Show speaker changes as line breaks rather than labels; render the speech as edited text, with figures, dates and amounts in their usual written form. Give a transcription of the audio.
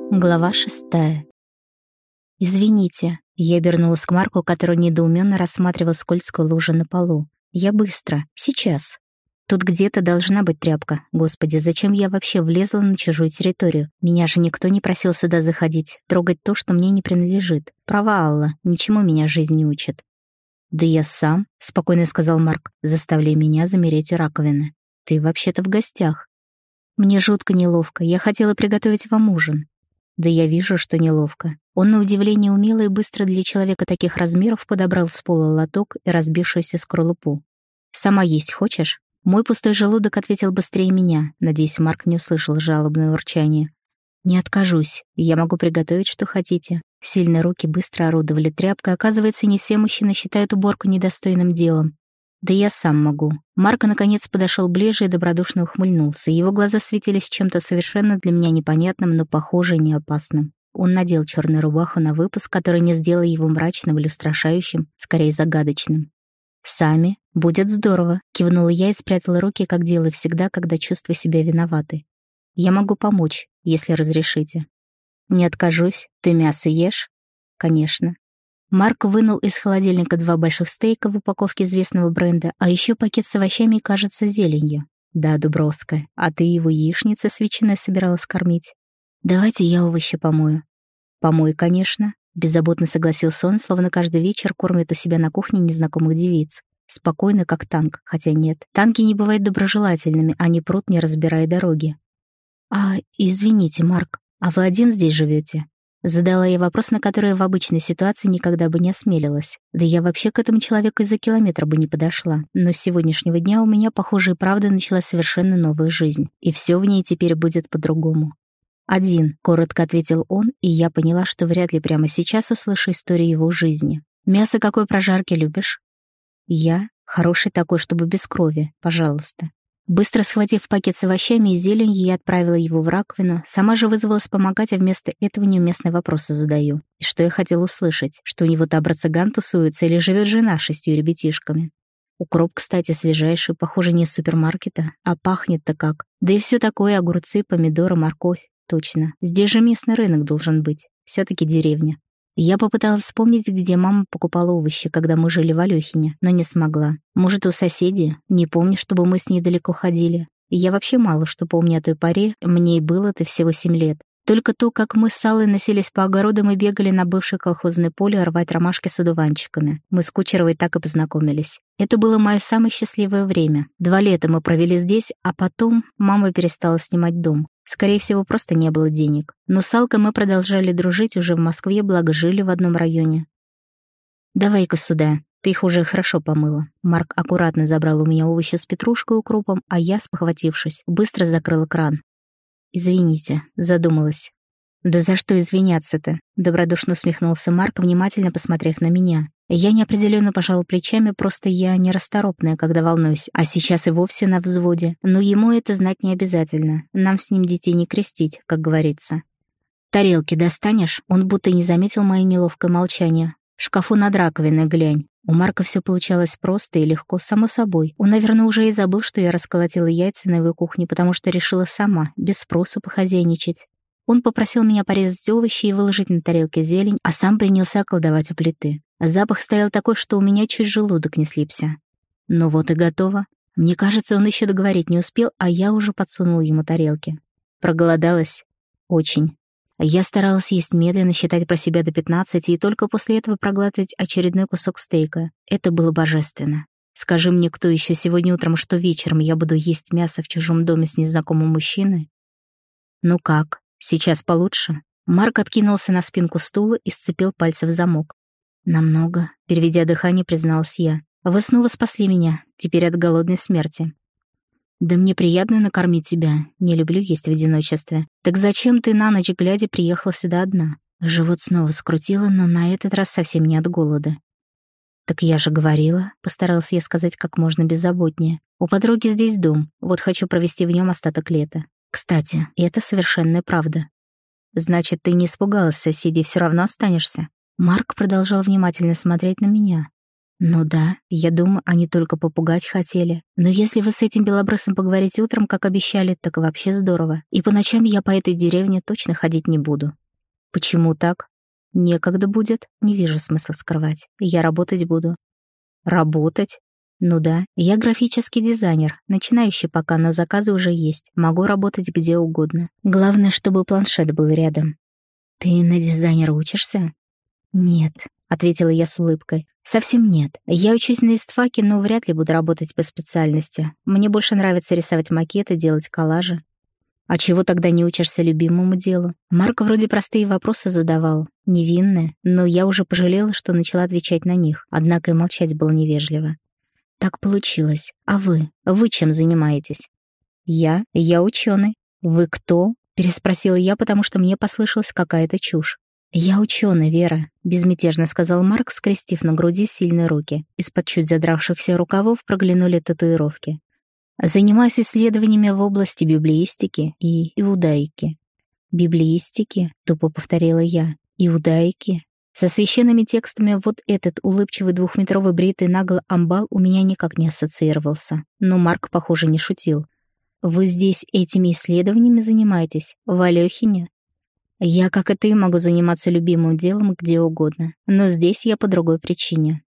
Глава 6. «Извините», — я обернулась к Марку, который недоуменно рассматривал скользкую лужу на полу. «Я быстро. Сейчас. Тут где-то должна быть тряпка. Господи, зачем я вообще влезла на чужую территорию? Меня же никто не просил сюда заходить, трогать то, что мне не принадлежит. Права, Алла, ничему меня жизнь не учит». «Да я сам», — спокойно сказал Марк, заставляя меня замереть у раковины. «Ты вообще-то в гостях». «Мне жутко неловко. Я хотела приготовить вам ужин». «Да я вижу, что неловко». Он, на удивление, умело и быстро для человека таких размеров подобрал с пола лоток и разбившуюся скорлупу. «Сама есть хочешь?» Мой пустой желудок ответил быстрее меня. Надеюсь, Марк не услышал жалобное урчание. «Не откажусь. Я могу приготовить, что хотите». Сильные руки быстро орудовали тряпкой. Оказывается, не все мужчины считают уборку недостойным делом. «Да я сам могу». Марко, наконец, подошел ближе и добродушно ухмыльнулся. Его глаза светились чем-то совершенно для меня непонятным, но, похоже, не опасным. Он надел черную рубаху на выпуск, который не сделал его мрачным или устрашающим, скорее загадочным. «Сами? Будет здорово», — кивнула я и спрятала руки, как делаю всегда, когда чувствую себя виноватой. «Я могу помочь, если разрешите». «Не откажусь. Ты мясо ешь?» «Конечно». Марк вынул из холодильника 2 больших стейка в упаковке известного бренда, а еще пакет с овощами и, кажется, зеленью. «Да, Дубровская, а ты его яичницей с ветчиной собиралась кормить?» «Давайте я овощи помою». «Помой, конечно», — беззаботно согласился он, словно каждый вечер кормит у себя на кухне незнакомых девиц. Спокойно, как танк, хотя нет. Танки не бывают доброжелательными, они прут, не разбирая дороги. Извините, Марк, а вы один здесь живете? Задала я вопрос, на который в обычной ситуации никогда бы не осмелилась. Да я вообще к этому человеку и за километр бы не подошла. Но с сегодняшнего дня у меня, похоже, и правда началась совершенно новая жизнь. И все в ней теперь будет по-другому. «Один», — коротко ответил он, и я поняла, что вряд ли прямо сейчас услышу историю его жизни. «Мясо какой прожарки любишь?» «Я? Хороший такой, чтобы без крови, пожалуйста». Быстро схватив пакет с овощами и зеленью, я отправила его в раковину, сама же вызвалась помогать, а вместо этого неуместные вопросы задаю. И что я хотела услышать? Что у него табра-цыган тусуется или живет жена с 6 ребятишками? Укроп, кстати, свежайший, похоже, не из супермаркета, а пахнет-то как. Да и все такое: огурцы, помидоры, морковь. Точно, здесь же местный рынок должен быть. Все-таки деревня. Я попыталась вспомнить, где мама покупала овощи, когда мы жили в Алёхине, но не смогла. Может, у соседей? Не помню, чтобы мы с ней далеко ходили. И я вообще мало что помню о той поре, мне и было-то всего 7 лет. Только то, как мы с Аллой носились по огородам и бегали на бывшее колхозное поле рвать ромашки с одуванчиками. Мы с Кучеровой так и познакомились. Это было мое самое счастливое время. 2 лета мы провели здесь, а потом мама перестала снимать дом. Скорее всего, просто не было денег. Но с Алкой мы продолжали дружить уже в Москве, благо жили в одном районе. «Давай-ка сюда. Ты их уже хорошо помыла». Марк аккуратно забрал у меня овощи с петрушкой и укропом, а я, спохватившись, быстро закрыла кран. «Извините», — задумалась. «Да за что извиняться-то?» — добродушно усмехнулся Марк, внимательно посмотрев на меня. Я неопределенно пожала плечами, просто я нерасторопная, когда волнуюсь, а сейчас и вовсе на взводе. Но ему это знать не обязательно. Нам с ним детей не крестить, как говорится. «Тарелки достанешь?» Он будто не заметил мое неловкое молчание. «В шкафу над раковиной глянь». У Марка все получалось просто и легко, само собой. Он, наверное, уже и забыл, что я расколотила яйца на его кухне, потому что решила сама, без спроса, похозяйничать. Он попросил меня порезать овощи и выложить на тарелке зелень, а сам принялся колдовать у плиты. Запах стоял такой, что у меня чуть желудок не слипся. Ну вот и готово. Мне кажется, он еще договорить не успел, а я уже подсунул ему тарелки. Проголодалась? Очень. Я старалась есть медленно, считать про себя до 15 и только после этого проглатывать очередной кусок стейка. Это было божественно. Скажи мне, кто еще сегодня утром, что вечером я буду есть мясо в чужом доме с незнакомым мужчиной? Ну как, сейчас получше? Марк откинулся на спинку стула и сцепил пальцы в замок. «Намного», — переведя дыхание, призналась я. «Вы снова спасли меня, теперь от голодной смерти». «Да мне приятно накормить тебя, не люблю есть в одиночестве. Так зачем ты на ночь глядя приехала сюда одна?» Живот снова скрутило, но на этот раз совсем не от голода. «Так я же говорила», — постаралась я сказать как можно беззаботнее. «У подруги здесь дом, вот хочу провести в нем остаток лета. Кстати, это совершенная правда». «Значит, ты не испугалась соседей, все равно останешься?» Марк продолжал внимательно смотреть на меня. Ну да, я думаю, они только попугать хотели. Но если вы с этим белобрысом поговорите утром, как обещали, так вообще здорово. И по ночам я по этой деревне точно ходить не буду. Почему так? Некогда будет, не вижу смысла скрывать. Я работать буду. Работать? Ну да, я графический дизайнер, начинающий пока, но заказы уже есть. Могу работать где угодно. Главное, чтобы планшет был рядом. Ты на дизайнера учишься? Нет, ответила я с улыбкой. Совсем нет. Я учусь на истфаке, но вряд ли буду работать по специальности. Мне больше нравится рисовать макеты, делать коллажи. А чего тогда не учишься любимому делу? Марк вроде простые вопросы задавал, невинные, но я уже пожалела, что начала отвечать на них, однако и молчать было невежливо. Так получилось. А вы? Вы чем занимаетесь? Я ученый. Вы кто? Переспросила я, потому что мне послышалась какая-то чушь. «Я ученый, Вера», — безмятежно сказал Марк, скрестив на груди сильные руки. Из-под чуть задравшихся рукавов проглянули татуировки. «Занимаюсь исследованиями в области библеистики и иудаики». «Библеистики?» — тупо повторила я. «Иудаики?» Со священными текстами вот этот улыбчивый двухметровый бритый нагло амбал у меня никак не ассоциировался. Но Марк, похоже, не шутил. «Вы здесь этими исследованиями занимаетесь? В Алёхине?» «Я, как и ты, могу заниматься любимым делом где угодно, но здесь я по другой причине.